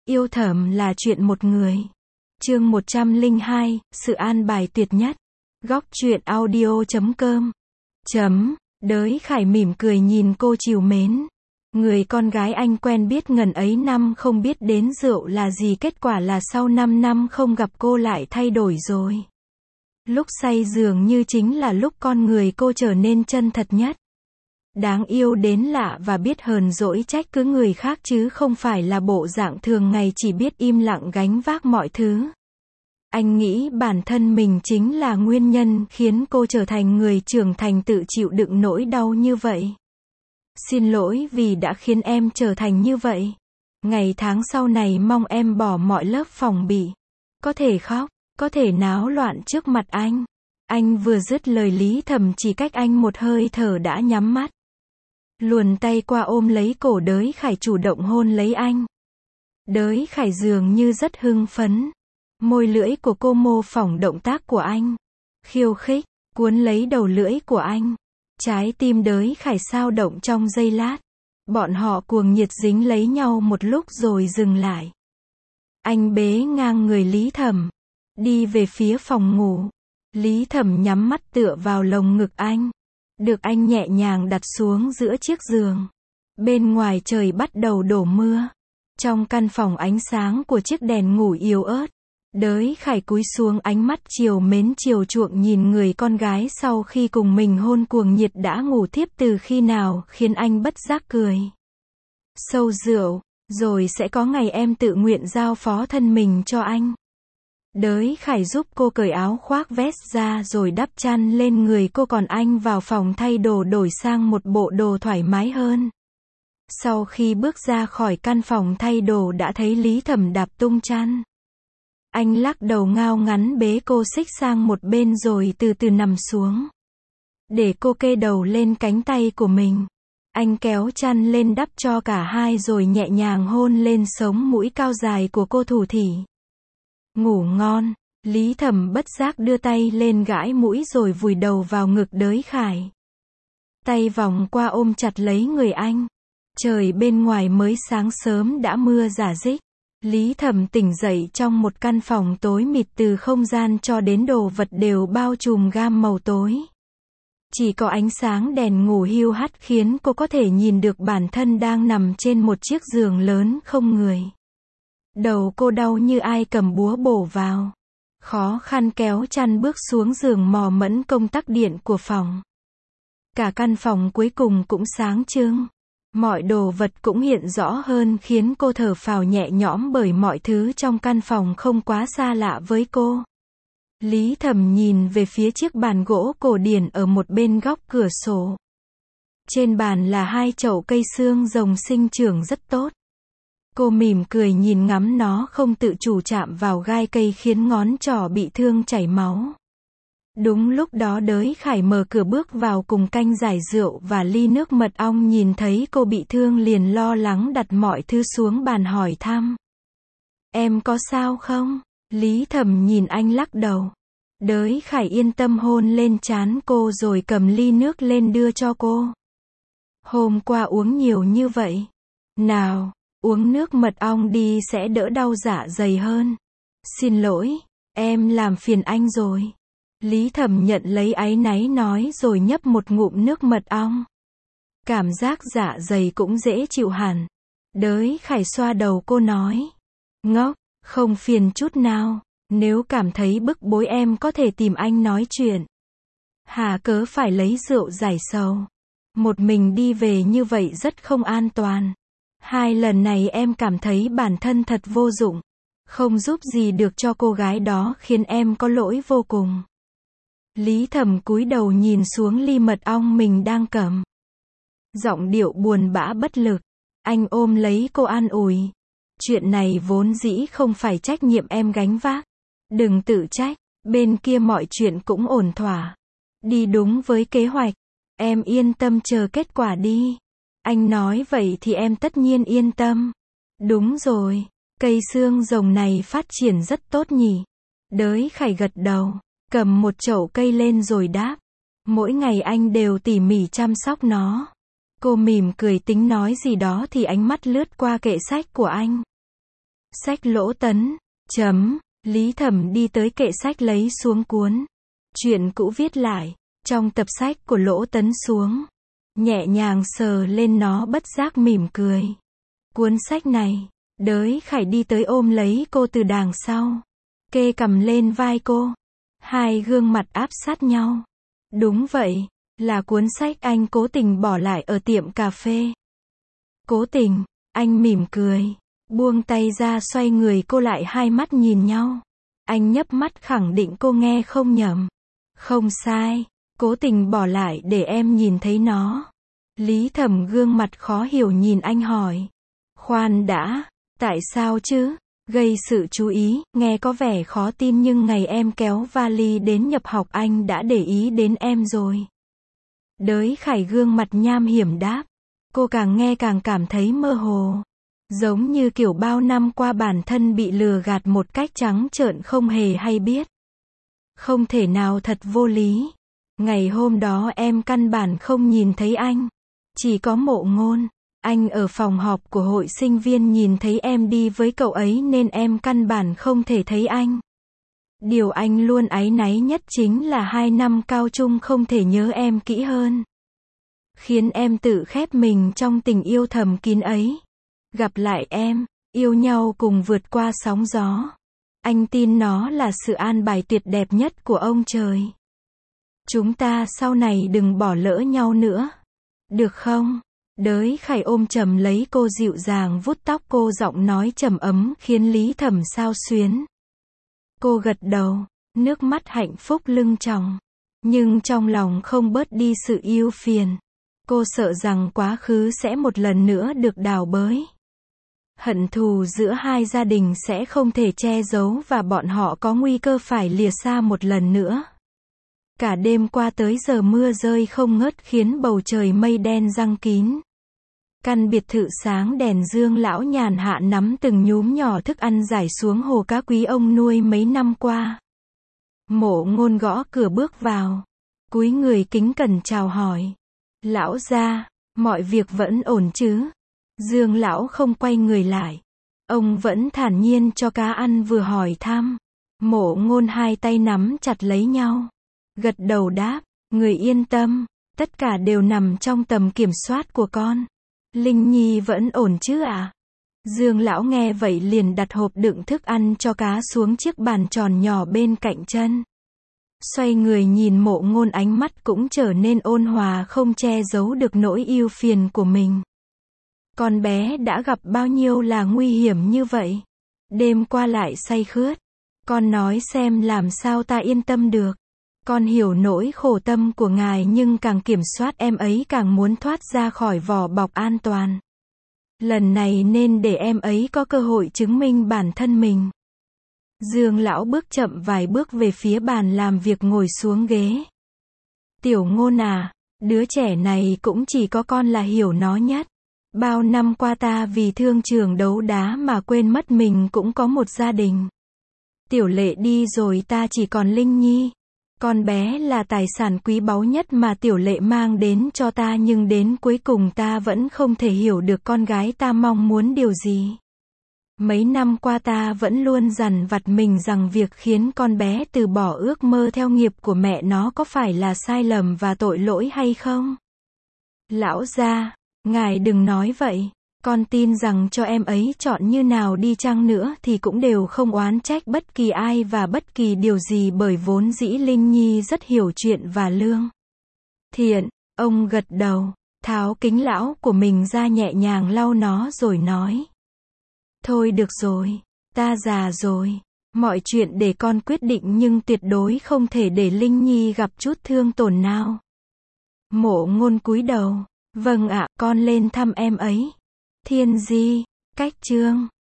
Yêu thầm là chuyện một người. Chương 102, sự an bài tuyệt nhất. Góc truyện audio.com. Đới Khải mỉm cười nhìn cô trìu mến. Người con gái anh quen biết ngần ấy năm không biết đến rượu là gì, kết quả là sau 5 năm không gặp cô lại thay đổi rồi. Lúc say dường như chính là lúc con người cô trở nên chân thật nhất. Đáng yêu đến lạ và biết hờn dỗi trách cứ người khác chứ không phải là bộ dạng thường ngày chỉ biết im lặng gánh vác mọi thứ. Anh nghĩ bản thân mình chính là nguyên nhân khiến cô trở thành người trưởng thành tự chịu đựng nỗi đau như vậy. Xin lỗi vì đã khiến em trở thành như vậy. Ngày tháng sau này mong em bỏ mọi lớp phòng bị. Có thể khóc, có thể náo loạn trước mặt anh. Anh vừa dứt lời Lý Thầm chỉ cách anh một hơi thở đã nhắm mắt. Luồn tay qua ôm lấy cổ Đới Khải chủ động hôn lấy anh. Đới Khải dường như rất hưng phấn. Môi lưỡi của cô mô phỏng động tác của anh. Khiêu khích, cuốn lấy đầu lưỡi của anh. Trái tim Đới Khải xao động trong giây lát. Bọn họ cuồng nhiệt dính lấy nhau một lúc rồi dừng lại. Anh bế ngang người Lý Thầm. Đi về phía phòng ngủ. Lý Thầm nhắm mắt tựa vào lồng ngực anh. Được anh nhẹ nhàng đặt xuống giữa chiếc giường. Bên ngoài trời bắt đầu đổ mưa. Trong căn phòng ánh sáng của chiếc đèn ngủ yếu ớt. Đới Khải cúi xuống, ánh mắt chiều mến chiều chuộng nhìn người con gái sau khi cùng mình hôn cuồng nhiệt đã ngủ thiếp từ khi nào, khiến anh bất giác cười. Sâu rượu, rồi sẽ có ngày em tự nguyện giao phó thân mình cho anh. Đới Khải giúp cô cởi áo khoác vest ra rồi đắp chăn lên người cô, còn anh vào phòng thay đồ đổi sang một bộ đồ thoải mái hơn. Sau khi bước ra khỏi căn phòng thay đồ đã thấy Lý Thầm đạp tung chăn. Anh lắc đầu ngao ngắn bế cô xích sang một bên rồi từ từ nằm xuống. Để cô kê đầu lên cánh tay của mình. Anh kéo chăn lên đắp cho cả hai rồi nhẹ nhàng hôn lên sống mũi cao dài của cô thủ thỉ. Ngủ ngon. Lý Thầm bất giác đưa tay lên gãi mũi rồi vùi đầu vào ngực Đới Khải. Tay vòng qua ôm chặt lấy người anh. Trời bên ngoài mới sáng sớm đã mưa rả rích. Lý Thầm tỉnh dậy trong một căn phòng tối mịt, từ không gian cho đến đồ vật đều bao trùm gam màu tối. Chỉ có ánh sáng đèn ngủ hiu hắt khiến cô có thể nhìn được bản thân đang nằm trên một chiếc giường lớn không người. Đầu cô đau như ai cầm búa bổ vào. Khó khăn kéo chăn bước xuống giường, mò mẫm công tắc điện của phòng. Cả căn phòng cuối cùng cũng sáng trưng. Mọi đồ vật cũng hiện rõ hơn khiến cô thở phào nhẹ nhõm bởi mọi thứ trong căn phòng không quá xa lạ với cô. Lý Thầm nhìn về phía chiếc bàn gỗ cổ điển ở một bên góc cửa sổ. Trên bàn là 2 chậu cây xương rồng sinh trưởng rất tốt. Cô mỉm cười nhìn ngắm nó, không tự chủ chạm vào gai cây khiến ngón trỏ bị thương chảy máu. Đúng lúc đó Đới Khải mở cửa bước vào cùng canh giải rượu và ly nước mật ong, nhìn thấy cô bị thương liền lo lắng đặt mọi thứ xuống bàn hỏi thăm. Em có sao không? Lý Thầm nhìn anh lắc đầu. Đới Khải yên tâm hôn lên trán cô rồi cầm ly nước lên đưa cho cô. Hôm qua uống nhiều như vậy. Nào, uống nước mật ong đi sẽ đỡ đau dạ dày hơn. Xin lỗi, em làm phiền anh rồi. Lý Thầm nhận lấy áy náy nói rồi nhấp một ngụm nước mật ong. Cảm giác dạ dày cũng dễ chịu hẳn. Đới Khải xoa đầu cô nói. Ngốc, không phiền chút nào. Nếu cảm thấy bức bối em có thể tìm anh nói chuyện. Hà cớ phải lấy rượu giải sầu. Một mình đi về như vậy rất không an toàn. 2 lần này em cảm thấy bản thân thật vô dụng. Không giúp gì được cho cô gái đó, khiến em có lỗi vô cùng. Lý Thầm cúi đầu nhìn xuống ly mật ong mình đang cầm. Giọng điệu buồn bã bất lực. Anh ôm lấy cô an ủi. Chuyện này vốn dĩ không phải trách nhiệm em gánh vác. Đừng tự trách, bên kia mọi chuyện cũng ổn thỏa. Đi đúng với kế hoạch. Em yên tâm chờ kết quả đi. Anh nói vậy thì em tất nhiên yên tâm. Đúng rồi, cây xương rồng này phát triển rất tốt nhỉ. Đới Khải gật đầu. Cầm một chậu cây lên rồi đáp. Mỗi ngày anh đều tỉ mỉ chăm sóc nó. Cô mỉm cười tính nói gì đó thì ánh mắt lướt qua kệ sách của anh. Sách Lỗ Tấn. Lý Thẩm đi tới kệ sách lấy xuống cuốn chuyện cũ viết lại trong tập sách của Lỗ Tấn xuống, nhẹ nhàng sờ lên nó bất giác mỉm cười. Cuốn sách này, Đới Khải đi tới ôm lấy cô từ đằng sau, kê cằm lên vai cô, hai gương mặt áp sát nhau. Đúng vậy, là cuốn sách anh cố tình bỏ lại ở tiệm cà phê. Cố tình, anh mỉm cười, buông tay ra xoay người cô lại, hai mắt nhìn nhau. Anh nhấp mắt khẳng định cô nghe không nhầm. Không sai, cố tình bỏ lại để em nhìn thấy nó. Lý Thẩm gương mặt khó hiểu nhìn anh hỏi. Khoan đã, tại sao chứ? Gây sự chú ý, nghe có vẻ khó tin nhưng ngày em kéo vali đến nhập học anh đã để ý đến em rồi. Đới Khải gương mặt nham hiểm đáp. Cô càng nghe càng cảm thấy mơ hồ. Giống như kiểu bao năm qua bản thân bị lừa gạt một cách trắng trợn không hề hay biết. Không thể nào, thật vô lý. Ngày hôm đó em căn bản không nhìn thấy anh. Chỉ có Mộ Ngôn. Anh ở phòng họp của hội sinh viên nhìn thấy em đi với cậu ấy nên em căn bản không thể thấy anh. Điều anh luôn áy náy nhất chính là 2 năm cao trung không thể nhớ em kỹ hơn. Khiến em tự khép mình trong tình yêu thầm kín ấy. Gặp lại em, yêu nhau cùng vượt qua sóng gió. Anh tin nó là sự an bài tuyệt đẹp nhất của ông trời. Chúng ta sau này đừng bỏ lỡ nhau nữa. Được không? Đới Khải ôm chầm lấy cô dịu dàng vuốt tóc cô, giọng nói trầm ấm khiến Lý Thẩm xao xuyến. Cô gật đầu, nước mắt hạnh phúc lưng tròng. Nhưng trong lòng không bớt đi sự ưu phiền. Cô sợ rằng quá khứ sẽ một lần nữa được đào bới. Hận thù giữa hai gia đình sẽ không thể che giấu và bọn họ có nguy cơ phải lìa xa một lần nữa. Cả đêm qua tới giờ mưa rơi không ngớt khiến bầu trời mây đen giăng kín. Căn biệt thự sáng đèn dương, lão nhàn hạ nắm từng nhúm nhỏ thức ăn rải xuống hồ cá quý ông nuôi mấy năm qua. Mộ Ngôn gõ cửa bước vào, cúi người kính cẩn chào hỏi. Lão gia, mọi việc vẫn ổn chứ? Dương lão không quay người lại. Ông vẫn thản nhiên cho cá ăn vừa hỏi thăm. Mộ Ngôn hai tay nắm chặt lấy nhau. Gật đầu đáp, người yên tâm, tất cả đều nằm trong tầm kiểm soát của con. Linh Nhi vẫn ổn chứ ạ? Dương lão nghe vậy liền đặt hộp đựng thức ăn cho cá xuống chiếc bàn tròn nhỏ bên cạnh chân. Xoay người nhìn Mộ Ngôn, ánh mắt cũng trở nên ôn hòa không che giấu được nỗi ưu phiền của mình. Con bé đã gặp bao nhiêu là nguy hiểm như vậy. Đêm qua lại say khướt. Con nói xem làm sao ta yên tâm được. Con hiểu nỗi khổ tâm của ngài nhưng càng kiểm soát em ấy càng muốn thoát ra khỏi vỏ bọc an toàn. Lần này nên để em ấy có cơ hội chứng minh bản thân mình. Dương lão bước chậm vài bước về phía bàn làm việc, ngồi xuống ghế. Tiểu Ngôn à, đứa trẻ này cũng chỉ có con là hiểu nó nhất. Bao năm qua ta vì thương trường đấu đá mà quên mất mình cũng có một gia đình. Tiểu Lệ đi rồi ta chỉ còn Linh Nhi. Con bé là tài sản quý báu nhất mà Tiểu Lệ mang đến cho ta, nhưng đến cuối cùng ta vẫn không thể hiểu được con gái ta mong muốn điều gì. Mấy năm qua ta vẫn luôn dằn vặt mình rằng việc khiến con bé từ bỏ ước mơ theo nghiệp của mẹ nó có phải là sai lầm và tội lỗi hay không? Lão gia, ngài đừng nói vậy. Con tin rằng cho em ấy chọn như nào đi chăng nữa thì cũng đều không oán trách bất kỳ ai và bất kỳ điều gì, bởi vốn dĩ Linh Nhi rất hiểu chuyện và lương thiện. Ông gật đầu, tháo kính lão của mình ra nhẹ nhàng lau nó rồi nói. Thôi được rồi, ta già rồi. Mọi chuyện để con quyết định nhưng tuyệt đối không thể để Linh Nhi gặp chút thương tổn nào. Mộ Ngôn cúi đầu. Vâng ạ, con lên thăm em ấy. Thiên Di, cách chương